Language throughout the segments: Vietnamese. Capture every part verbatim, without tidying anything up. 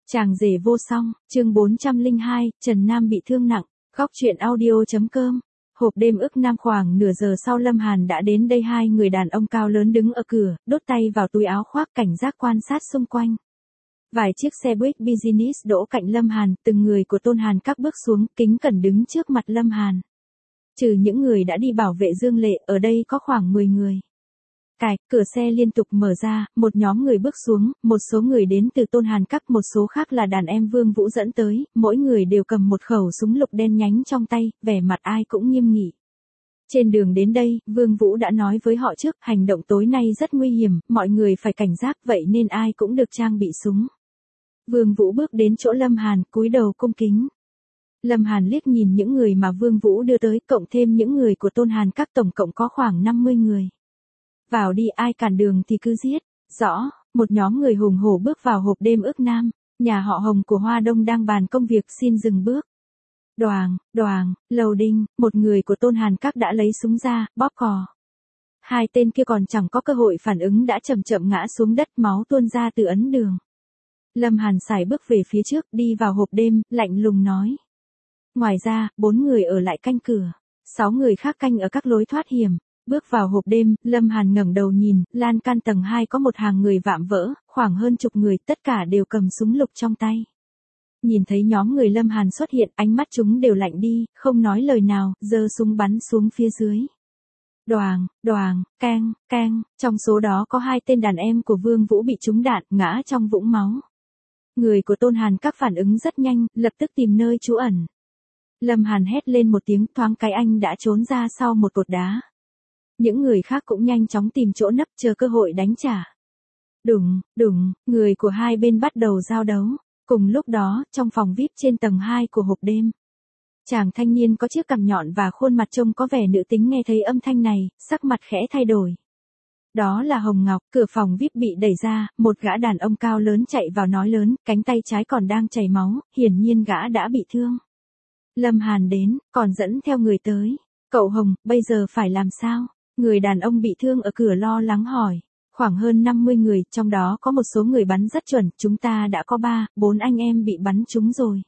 Chàng rể vô song, chương bốn trăm lẻ hai, Trần Nam bị thương nặng, góc truyện audio.com. Hộp đêm ức Nam khoảng nửa giờ sau Lâm Hàn đã đến đây, hai người đàn ông cao lớn đứng ở cửa, đốt tay vào túi áo khoác cảnh giác quan sát xung quanh. Vài chiếc xe buýt business đỗ cạnh Lâm Hàn, từng người của Tôn Hàn các bước xuống, kính cẩn đứng trước mặt Lâm Hàn. Trừ những người đã đi bảo vệ Dương Lệ, ở đây có khoảng mười người. Cài, cửa xe liên tục mở ra, một nhóm người bước xuống, một số người đến từ Tôn Hàn Các, một số khác là đàn em Vương Vũ dẫn tới, mỗi người đều cầm một khẩu súng lục đen nhánh trong tay, vẻ mặt ai cũng nghiêm nghị. Trên đường đến đây, Vương Vũ đã nói với họ trước, hành động tối nay rất nguy hiểm, mọi người phải cảnh giác, vậy nên ai cũng được trang bị súng. Vương Vũ bước đến chỗ Lâm Hàn, cúi đầu cung kính. Lâm Hàn liếc nhìn những người mà Vương Vũ đưa tới, cộng thêm những người của Tôn Hàn Các, tổng cộng có khoảng năm mươi người. Vào đi, ai cản đường thì cứ giết. Rõ, một nhóm người hùng hổ bước vào hộp đêm ức Nam, nhà họ Hồng của Hoa Đông đang bàn công việc, xin dừng bước. Đoàng, đoàng, lầu đinh, một người của Tôn Hàn Các đã lấy súng ra, bóp cò. Hai tên kia còn chẳng có cơ hội phản ứng đã chậm chậm ngã xuống đất, máu tuôn ra từ ấn đường. Lâm Hàn sải bước về phía trước, đi vào hộp đêm, lạnh lùng nói. Ngoài ra, bốn người ở lại canh cửa, sáu người khác canh ở các lối thoát hiểm. Bước vào hộp đêm, Lâm Hàn ngẩng đầu nhìn, lan can tầng hai có một hàng người vạm vỡ, khoảng hơn chục người, tất cả đều cầm súng lục trong tay. Nhìn thấy nhóm người Lâm Hàn xuất hiện, ánh mắt chúng đều lạnh đi, không nói lời nào, giơ súng bắn xuống phía dưới. Đoàng, đoàng, keng, keng, trong số đó có hai tên đàn em của Vương Vũ bị trúng đạn, ngã trong vũng máu. Người của Tôn Hàn Các phản ứng rất nhanh, lập tức tìm nơi trú ẩn. Lâm Hàn hét lên một tiếng, thoáng cái anh đã trốn ra sau một cột đá. Những người khác cũng nhanh chóng tìm chỗ nấp, chờ cơ hội đánh trả. Đùng, đùng, người của hai bên bắt đầu giao đấu. Cùng lúc đó, trong phòng vi ai pi trên tầng hai của hộp đêm, chàng thanh niên có chiếc cằm nhọn và khuôn mặt trông có vẻ nữ tính nghe thấy âm thanh này, sắc mặt khẽ thay đổi. Đó là Hồng Ngọc. Cửa phòng vi ai pi bị đẩy ra, một gã đàn ông cao lớn chạy vào nói lớn, cánh tay trái còn đang chảy máu, hiển nhiên gã đã bị thương. Lâm Hàn đến, còn dẫn theo người tới. Cậu Hồng, bây giờ phải làm sao? Người đàn ông bị thương ở cửa lo lắng hỏi. Khoảng hơn năm mươi người, trong đó có một số người bắn rất chuẩn, chúng ta đã có ba, bốn anh em bị bắn trúng rồi.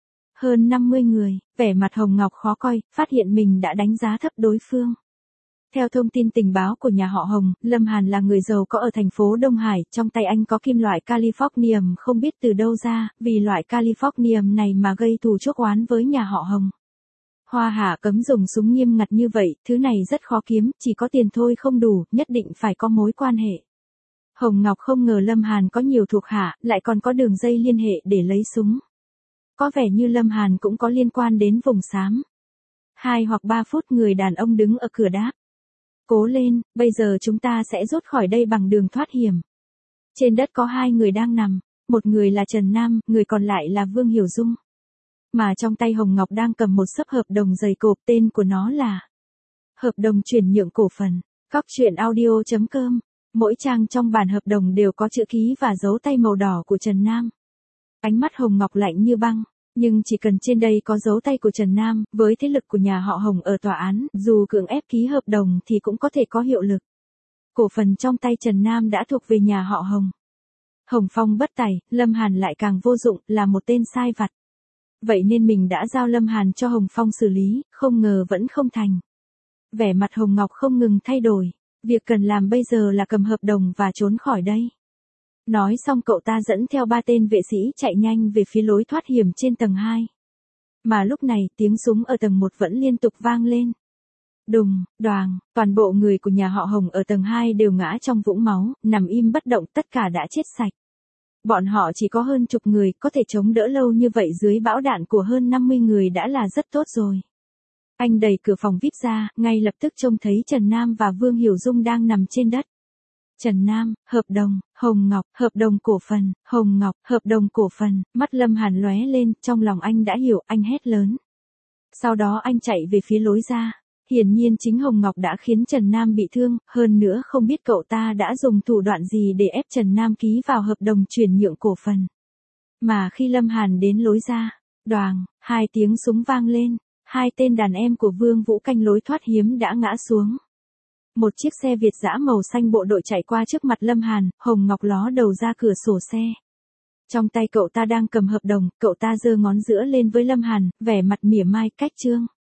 Hơn năm mươi người, vẻ mặt Hồng Ngọc khó coi, phát hiện mình đã đánh giá thấp đối phương. Theo thông tin tình báo của nhà họ Hồng, Lâm Hàn là người giàu có ở thành phố Đông Hải, trong tay anh có kim loại Californium không biết từ đâu ra, vì loại Californium này mà gây thù chuốc oán với nhà họ Hồng. Hoa Hạ cấm dùng súng nghiêm ngặt như vậy, thứ này rất khó kiếm, chỉ có tiền thôi không đủ, nhất định phải có mối quan hệ. Hồng Ngọc không ngờ Lâm Hàn có nhiều thuộc hạ, lại còn có đường dây liên hệ để lấy súng. Có vẻ như Lâm Hàn cũng có liên quan đến vùng xám. Hai hoặc ba phút, người đàn ông đứng ở cửa đáp. Cố lên, bây giờ chúng ta sẽ rút khỏi đây bằng đường thoát hiểm. Trên đất có hai người đang nằm, một người là Trần Nam, người còn lại là Vương Hiểu Dung. Mà trong tay Hồng Ngọc đang cầm một xấp hợp đồng dày cộp, tên của nó là hợp đồng chuyển nhượng cổ phần. Góc truyện audio.com. Mỗi trang trong bản hợp đồng đều có chữ ký và dấu tay màu đỏ của Trần Nam. Ánh mắt Hồng Ngọc lạnh như băng, nhưng chỉ cần trên đây có dấu tay của Trần Nam, với thế lực của nhà họ Hồng ở tòa án, dù cưỡng ép ký hợp đồng thì cũng có thể có hiệu lực. Cổ phần trong tay Trần Nam đã thuộc về nhà họ Hồng. Hồng Phong bất tài, Lâm Hàn lại càng vô dụng, là một tên sai vặt. Vậy nên mình đã giao Lâm Hàn cho Hồng Phong xử lý, không ngờ vẫn không thành. Vẻ mặt Hồng Ngọc không ngừng thay đổi, việc cần làm bây giờ là cầm hợp đồng và trốn khỏi đây. Nói xong cậu ta dẫn theo ba tên vệ sĩ chạy nhanh về phía lối thoát hiểm trên tầng hai. Mà lúc này tiếng súng ở tầng một vẫn liên tục vang lên. Đùng, đoàng, toàn bộ người của nhà họ Hồng ở tầng hai đều ngã trong vũng máu, nằm im bất động, tất cả đã chết sạch. Bọn họ chỉ có hơn chục người, có thể chống đỡ lâu như vậy dưới bão đạn của hơn năm mươi người đã là rất tốt rồi. Anh đẩy cửa phòng vi ai pi ra, ngay lập tức trông thấy Trần Nam và Vương Hiểu Dung đang nằm trên đất. Trần Nam, hợp đồng, Hồng Ngọc, hợp đồng cổ phần, Hồng Ngọc, hợp đồng cổ phần, mắt Lâm Hàn lóe lên, trong lòng anh đã hiểu, anh hét lớn. Sau đó anh chạy về phía lối ra. Hiển nhiên chính Hồng Ngọc đã khiến Trần Nam bị thương, hơn nữa không biết cậu ta đã dùng thủ đoạn gì để ép Trần Nam ký vào hợp đồng chuyển nhượng cổ phần. Mà khi Lâm Hàn đến lối ra, đoàng, hai tiếng súng vang lên, hai tên đàn em của Vương Vũ canh lối thoát hiếm đã ngã xuống. Một chiếc xe Việt dã màu xanh bộ đội chạy qua trước mặt Lâm Hàn, Hồng Ngọc ló đầu ra cửa sổ xe. Trong tay cậu ta đang cầm hợp đồng, cậu ta giơ ngón giữa lên với Lâm Hàn, vẻ mặt mỉa mai, cách trương.